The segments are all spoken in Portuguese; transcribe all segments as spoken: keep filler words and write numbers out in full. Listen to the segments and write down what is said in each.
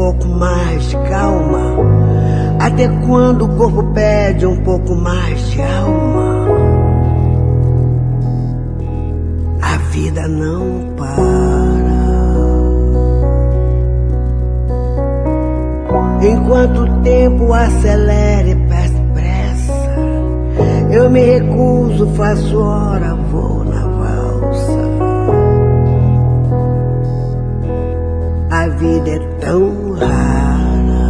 pouco mais de calma? Até quando o corpo pede um pouco mais de alma? A vida não para. Enquanto o tempo acelera e perde pressa, eu me recuso, faço hora, vou na valsa. A vida é tão rara.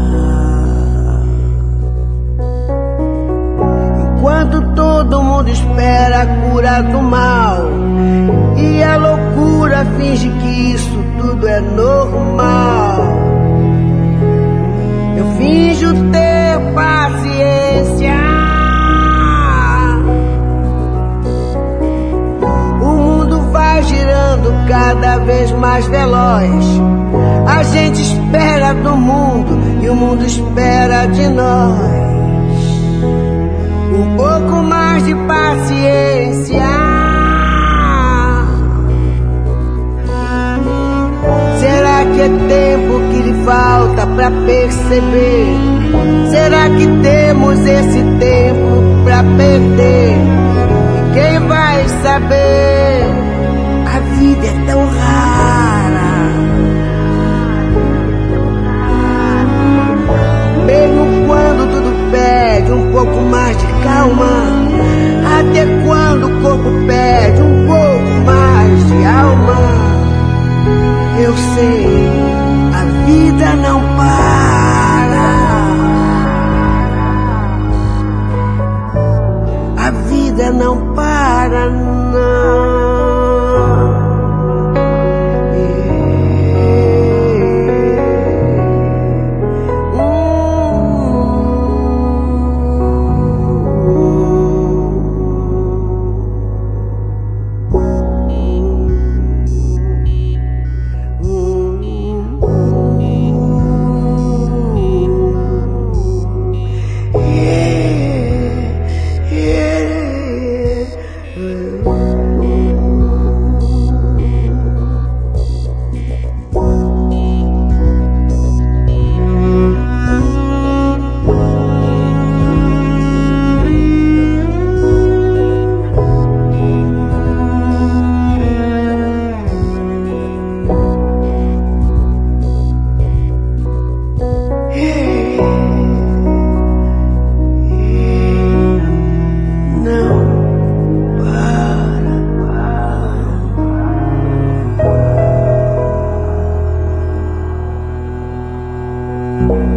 Enquanto todo mundo espera a cura do mal e a loucura finge que isso tudo é normal, eu finjo ter paciência. O mundo vai girando cada vez mais veloz. A gente espera do mundo e o mundo espera de nós. Um pouco mais de paciência. Será que é tempo que lhe falta pra perceber? Será que temos esse tempo pra perder? E quem vai saber? A vida é tão rara. Mesmo quando tudo pede um pouco mais de calma, até quando o corpo pede um pouco mais de alma, eu sei, a vida não para. A vida não para, não. Bye.